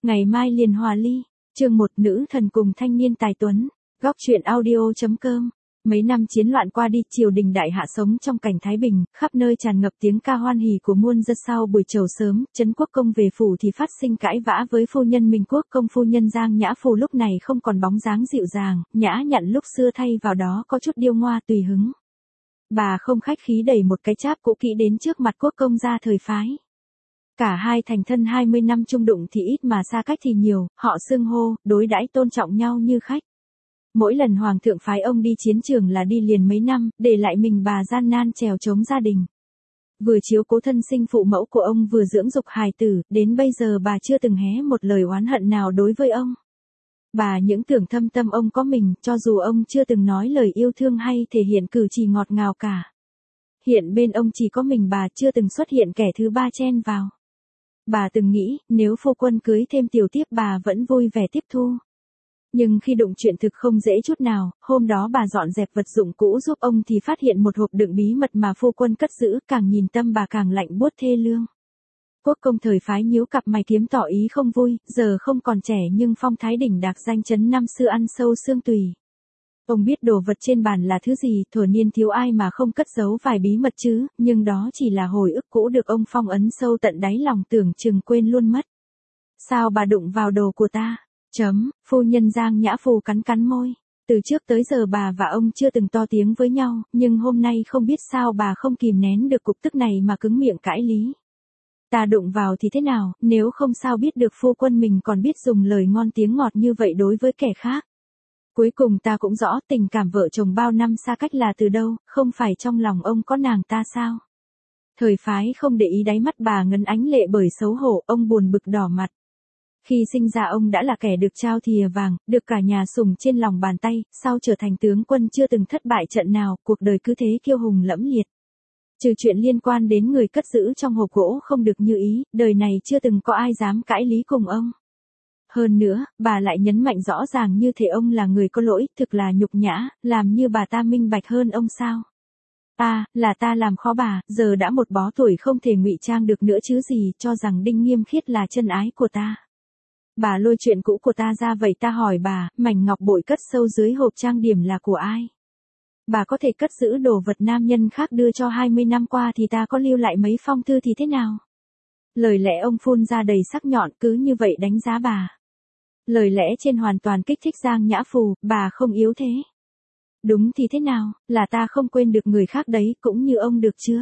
Ngày mai liền hòa ly. Chương 1 nữ thần cùng thanh niên tài tuấn. Góc truyện audio.com. Mấy năm chiến loạn qua đi, triều đình đại hạ sống trong cảnh thái bình, khắp nơi tràn ngập tiếng ca hoan hỉ của muôn dân. Sau buổi chầu sớm, Trấn Quốc Công về phủ thì phát sinh cãi vã với phu nhân Minh Quốc Công. Phu nhân Giang Nhã Phù lúc này không còn bóng dáng dịu dàng, nhã nhặn lúc xưa, thay vào đó có chút điêu ngoa tùy hứng. Bà không khách khí đẩy một cái cháp cũ kỹ đến trước mặt Quốc Công gia Thời Phái. Cả hai thành thân 20 năm chung đụng thì ít mà xa cách thì nhiều, họ xưng hô, đối đãi tôn trọng nhau như khách. Mỗi lần hoàng thượng phái ông đi chiến trường là đi liền mấy năm, để lại mình bà gian nan trèo chống gia đình. Vừa chiếu cố thân sinh phụ mẫu của ông vừa dưỡng dục hài tử, đến bây giờ bà chưa từng hé một lời oán hận nào đối với ông. Bà những tưởng thâm tâm ông có mình, cho dù ông chưa từng nói lời yêu thương hay thể hiện cử chỉ ngọt ngào cả. Hiện bên ông chỉ có mình bà, chưa từng xuất hiện kẻ thứ ba chen vào. Bà từng nghĩ, nếu phu quân cưới thêm tiểu tiếp bà vẫn vui vẻ tiếp thu. Nhưng khi đụng chuyện thực không dễ chút nào, hôm đó bà dọn dẹp vật dụng cũ giúp ông thì phát hiện một hộp đựng bí mật mà phu quân cất giữ, càng nhìn tâm bà càng lạnh buốt thê lương. Quốc Công Thời Phái nhíu cặp mày kiếm tỏ ý không vui, giờ không còn trẻ nhưng phong thái đỉnh đạc danh chấn năm xưa ăn sâu xương tùy. Ông biết đồ vật trên bàn là thứ gì, thuở niên thiếu ai mà không cất giấu vài bí mật chứ, nhưng đó chỉ là hồi ức cũ được ông phong ấn sâu tận đáy lòng, tưởng chừng quên luôn mất. Sao bà đụng vào đồ của ta? Phu nhân Giang Nhã Phù cắn cắn môi. Từ trước tới giờ bà và ông chưa từng to tiếng với nhau, nhưng hôm nay không biết sao bà không kìm nén được cục tức này mà cứng miệng cãi lý. Ta đụng vào thì thế nào, nếu không sao biết được phu quân mình còn biết dùng lời ngon tiếng ngọt như vậy đối với kẻ khác. Cuối cùng ta cũng rõ tình cảm vợ chồng bao năm xa cách là từ đâu, không phải trong lòng ông có nàng ta sao? Thời Phái không để ý đáy mắt bà ngấn ánh lệ bởi xấu hổ, ông buồn bực đỏ mặt. Khi sinh ra ông đã là kẻ được trao thìa vàng, được cả nhà sủng trên lòng bàn tay, sau trở thành tướng quân chưa từng thất bại trận nào, cuộc đời cứ thế kiêu hùng lẫm liệt. Trừ chuyện liên quan đến người cất giữ trong hộp gỗ không được như ý, đời này chưa từng có ai dám cãi lý cùng ông. Hơn nữa, bà lại nhấn mạnh rõ ràng như thể ông là người có lỗi, thực là nhục nhã, làm như bà ta minh bạch hơn ông sao. Là ta làm khó bà, giờ đã một bó tuổi không thể ngụy trang được nữa chứ gì, cho rằng Đinh Nghiêm Khiết là chân ái của ta. Bà lôi chuyện cũ của ta ra, vậy ta hỏi bà, mảnh ngọc bội cất sâu dưới hộp trang điểm là của ai? Bà có thể cất giữ đồ vật nam nhân khác đưa cho 20 năm qua thì ta có lưu lại mấy phong thư thì thế nào? Lời lẽ ông phun ra đầy sắc nhọn, cứ như vậy đánh giá bà. Lời lẽ trên hoàn toàn kích thích Giang Nhã Phù, bà không yếu thế. Đúng thì thế nào, là ta không quên được người khác đấy, cũng như ông được chưa?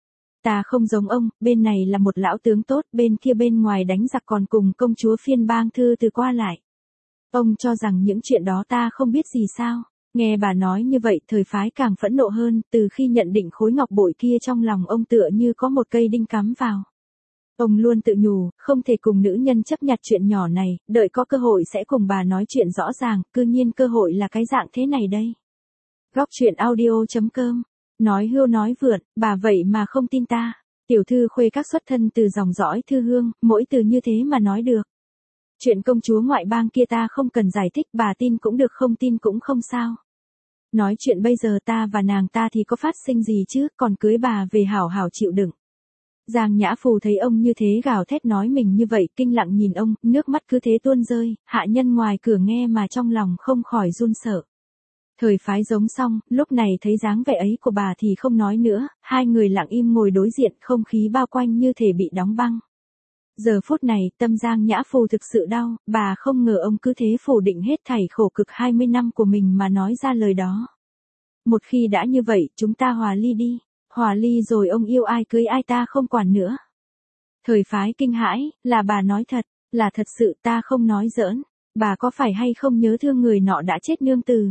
Ta không giống ông, bên này là một lão tướng tốt, bên kia bên ngoài đánh giặc còn cùng công chúa phiên bang thư từ qua lại. Ông cho rằng những chuyện đó ta không biết gì sao? Nghe bà nói như vậy, Thời Phái càng phẫn nộ hơn, từ khi nhận định khối ngọc bội kia trong lòng ông tựa như có một cây đinh cắm vào. Ông luôn tự nhủ, không thể cùng nữ nhân chấp nhặt chuyện nhỏ này, đợi có cơ hội sẽ cùng bà nói chuyện rõ ràng, cư nhiên cơ hội là cái dạng thế này đây. Góc truyện audio.com. Nói hưu nói vượn, bà vậy mà không tin ta. Tiểu thư Khuê Các xuất thân từ dòng dõi Thư Hương, mỗi từ như thế mà nói được. Chuyện công chúa ngoại bang kia ta không cần giải thích, bà tin cũng được không tin cũng không sao. Nói chuyện bây giờ ta và nàng ta thì có phát sinh gì chứ, còn cưới bà về hảo hảo chịu đựng. Giang Nhã Phù thấy ông như thế gào thét nói mình như vậy, kinh lặng nhìn ông, nước mắt cứ thế tuôn rơi, hạ nhân ngoài cửa nghe mà trong lòng không khỏi run sợ. Thời Phái giống xong, lúc này thấy dáng vẻ ấy của bà thì không nói nữa, hai người lặng im ngồi đối diện, không khí bao quanh như thể bị đóng băng. Giờ phút này, tâm Giang Nhã Phù thực sự đau, bà không ngờ ông cứ thế phủ định hết thảy khổ cực 20 năm của mình mà nói ra lời đó. Một khi đã như vậy, chúng ta hòa ly đi. Hòa ly rồi ông yêu ai cưới ai ta không quản nữa. Thời Phái kinh hãi, là bà nói thật, là thật sự, ta không nói giỡn. Bà có phải hay không nhớ thương người nọ đã chết nương từ?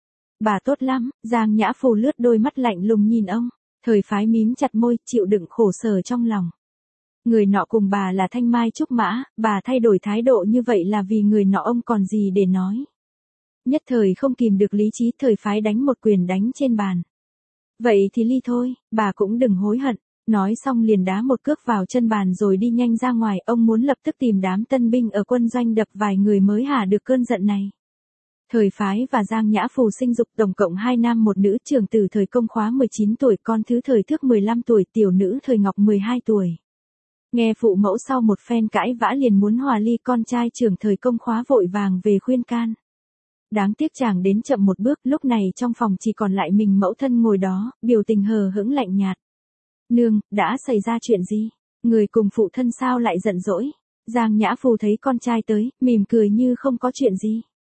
Bà tốt lắm. Giang Nhã Phù lướt đôi mắt lạnh lùng nhìn ông. Thời Phái mím chặt môi, chịu đựng khổ sở trong lòng. Người nọ cùng bà là thanh mai trúc mã, bà thay đổi thái độ như vậy là vì người nọ, ông còn gì để nói. Nhất thời không kìm được lý trí, Thời Phái đánh một quyền đánh trên bàn. Vậy thì ly thôi, bà cũng đừng hối hận. Nói xong liền đá một cước vào chân bàn rồi đi nhanh ra ngoài, ông muốn lập tức tìm đám tân binh ở quân doanh đập vài người mới hả được cơn giận này. Thời Phái và Giang Nhã Phù sinh dục tổng cộng 2 nam một nữ, trưởng tử Thời Công Khóa 19 tuổi, con thứ Thời Thước 15 tuổi, tiểu nữ Thời Ngọc 12 tuổi. Nghe phụ mẫu sau một phen cãi vã liền muốn hòa ly, con trai trưởng Thời Công Khóa vội vàng về khuyên can. Đáng tiếc chàng đến chậm một bước, lúc này trong phòng chỉ còn lại mình mẫu thân ngồi đó, biểu tình hờ hững lạnh nhạt. Nương, đã xảy ra chuyện gì? Người cùng phụ thân sao lại giận dỗi? Giang Nhã Phù thấy con trai tới, mỉm cười như không có chuyện gì.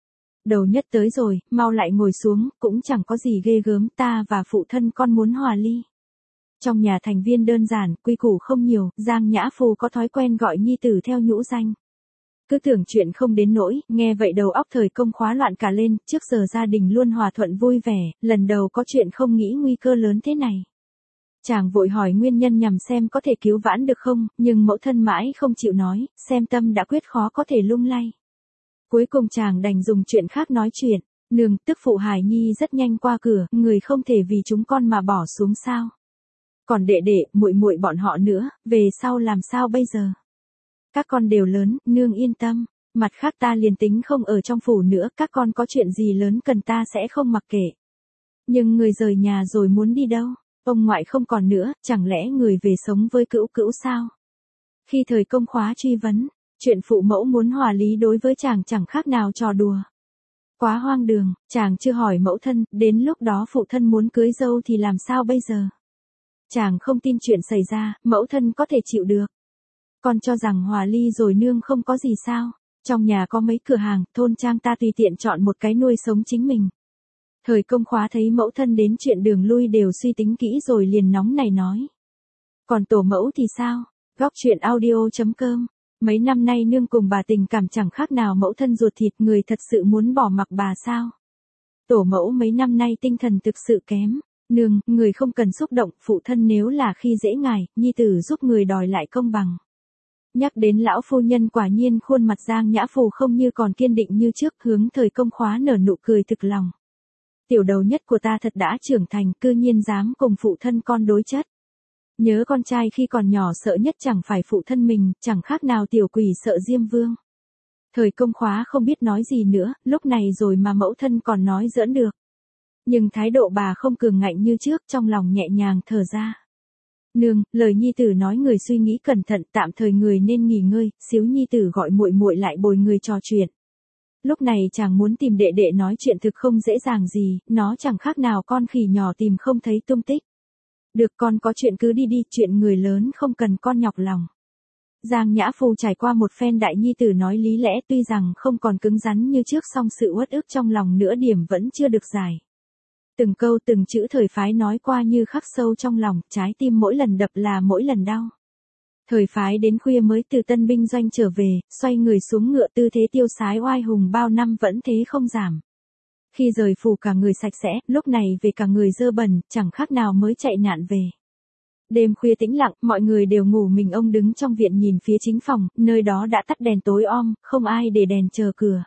Đầu nhất tới rồi, mau lại ngồi xuống, cũng chẳng có gì ghê gớm, ta và phụ thân con muốn hòa ly. Trong nhà thành viên đơn giản, quy củ không nhiều, Giang Nhã Phù có thói quen gọi nhi tử theo nhũ danh. Cứ tưởng chuyện không đến nỗi, nghe vậy đầu óc Thời Công Khóa loạn cả lên, trước giờ gia đình luôn hòa thuận vui vẻ, lần đầu có chuyện không nghĩ nguy cơ lớn thế này. Chàng vội hỏi nguyên nhân nhằm xem có thể cứu vãn được không, nhưng mẫu thân mãi không chịu nói, xem tâm đã quyết khó có thể lung lay. Cuối cùng chàng đành dùng chuyện khác nói chuyện, nương, tức phụ Hải Nhi rất nhanh qua cửa, người không thể vì chúng con mà bỏ xuống sao. Còn đệ đệ, muội muội bọn họ nữa, về sau làm sao bây giờ? Các con đều lớn, nương yên tâm, mặt khác ta liền tính không ở trong phủ nữa, các con có chuyện gì lớn cần ta sẽ không mặc kệ. Nhưng người rời nhà rồi muốn đi đâu? Ông ngoại không còn nữa, chẳng lẽ người về sống với cữu cữu sao? Khi Thời Công Khóa truy vấn, chuyện phụ mẫu muốn hòa lý đối với chàng chẳng khác nào trò đùa. Quá hoang đường, chàng chưa hỏi mẫu thân, đến lúc đó phụ thân muốn cưới dâu thì làm sao bây giờ? Chàng không tin chuyện xảy ra, mẫu thân có thể chịu được. Con cho rằng hòa ly rồi nương không có gì sao? Trong nhà có mấy cửa hàng, thôn trang ta tùy tiện chọn một cái nuôi sống chính mình. Thời Công Khóa thấy mẫu thân đến chuyện đường lui đều suy tính kỹ rồi liền nóng này nói. Còn tổ mẫu thì sao? Góc truyện audio.com. Mấy năm nay nương cùng bà tình cảm chẳng khác nào mẫu thân ruột thịt, người thật sự muốn bỏ mặc bà sao? Tổ mẫu mấy năm nay tinh thần thực sự kém. Nương, người không cần xúc động, phụ thân nếu là khi dễ ngài, nhi tử giúp người đòi lại công bằng. Nhắc đến lão phu nhân quả nhiên khuôn mặt Giang Nhã Phù không như còn kiên định như trước, hướng Thời Công Khóa nở nụ cười thực lòng. Tiểu đầu nhất của ta thật đã trưởng thành, cư nhiên dám cùng phụ thân con đối chất. Nhớ con trai khi còn nhỏ sợ nhất chẳng phải phụ thân mình, chẳng khác nào tiểu quỷ sợ Diêm Vương. Thời Công Khóa không biết nói gì nữa, lúc này rồi mà mẫu thân còn nói giỡn được. Nhưng thái độ bà không cường ngạnh như trước, trong lòng nhẹ nhàng thở ra. Nương, lời nhi tử nói người suy nghĩ cẩn thận, tạm thời người nên nghỉ ngơi, xíu nhi tử gọi muội muội lại bồi người trò chuyện. Lúc này chàng muốn tìm đệ đệ nói chuyện thực không dễ dàng gì, nó chẳng khác nào con khỉ nhỏ tìm không thấy tung tích. Được, con có chuyện cứ đi đi, chuyện người lớn không cần con nhọc lòng. Giang Nhã Phù trải qua một phen đại nhi tử nói lý lẽ, tuy rằng không còn cứng rắn như trước song sự uất ức trong lòng nửa điểm vẫn chưa được giải. Từng câu từng chữ Thời Phái nói qua như khắc sâu trong lòng, trái tim mỗi lần đập là mỗi lần đau. Thời Phái đến khuya mới từ tân binh doanh trở về, xoay người xuống ngựa, tư thế tiêu sái oai hùng bao năm vẫn thế không giảm. Khi rời phủ cả người sạch sẽ, lúc này về cả người dơ bẩn, chẳng khác nào mới chạy nạn về. Đêm khuya tĩnh lặng, mọi người đều ngủ, mình ông đứng trong viện nhìn phía chính phòng, nơi đó đã tắt đèn tối om, không ai để đèn chờ cửa.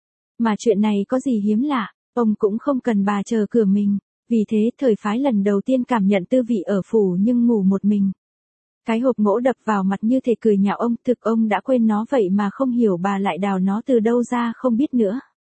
Mà chuyện này có gì hiếm lạ, ông cũng không cần bà chờ cửa mình, vì thế Thời Phái lần đầu tiên cảm nhận tư vị ở phủ nhưng ngủ một mình. Cái hộp gỗ đập vào mặt như thể cười nhạo ông, thực ông đã quên nó vậy mà không hiểu bà lại đào nó từ đâu ra không biết nữa.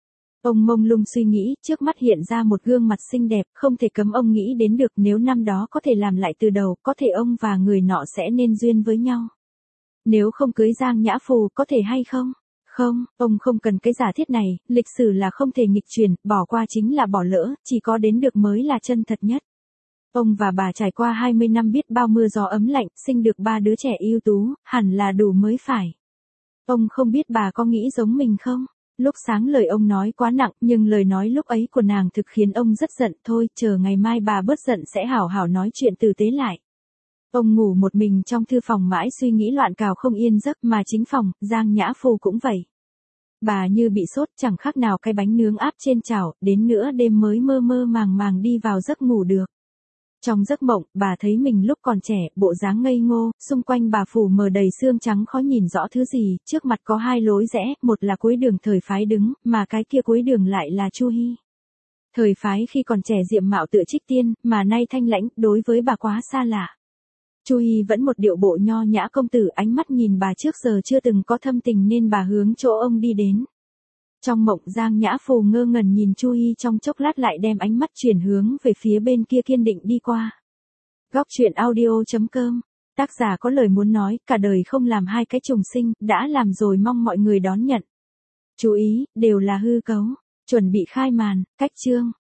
Ông mông lung suy nghĩ, trước mắt hiện ra một gương mặt xinh đẹp, không thể cấm ông nghĩ đến được nếu năm đó có thể làm lại từ đầu, có thể ông và người nọ sẽ nên duyên với nhau. Nếu không cưới Giang Nhã Phù, có thể hay không? Không, ông không cần cái giả thiết này, lịch sử là không thể nghịch chuyển, bỏ qua chính là bỏ lỡ, chỉ có đến được mới là chân thật nhất. Ông và bà trải qua 20 năm biết bao mưa gió ấm lạnh, sinh được 3 đứa trẻ ưu tú, hẳn là đủ mới phải. Ông không biết bà có nghĩ giống mình không? Lúc sáng lời ông nói quá nặng, nhưng lời nói lúc ấy của nàng thực khiến ông rất giận, thôi, chờ ngày mai bà bớt giận sẽ hảo hảo nói chuyện tử tế lại. Ông ngủ một mình trong thư phòng mãi suy nghĩ loạn cào không yên giấc, mà chính phòng, Giang Nhã Phù cũng vậy. Bà như bị sốt, chẳng khác nào cái bánh nướng áp trên chảo, đến nửa đêm mới mơ mơ màng màng đi vào giấc ngủ được. Trong giấc mộng, bà thấy mình lúc còn trẻ, bộ dáng ngây ngô, xung quanh bà phủ mờ đầy xương trắng khó nhìn rõ thứ gì, trước mặt có hai lối rẽ, một là cuối đường Thời Phái đứng, mà cái kia cuối đường lại là Chu Hi. Thời Phái khi còn trẻ diệm mạo tựa trích tiên, mà nay thanh lãnh, đối với bà quá xa lạ. Chu Hi vẫn một điệu bộ nho nhã công tử, ánh mắt nhìn bà trước giờ chưa từng có thâm tình nên bà hướng chỗ ông đi đến. Trong mộng Giang Nhã Phù ngơ ngẩn nhìn Chu Hi trong chốc lát lại đem ánh mắt chuyển hướng về phía bên kia kiên định đi qua. Góc truyện audio.com Tác giả có lời muốn nói, cả đời không làm hai cái trùng sinh, đã làm rồi mong mọi người đón nhận. Chú ý, đều là hư cấu. Chuẩn bị khai màn, cách chương.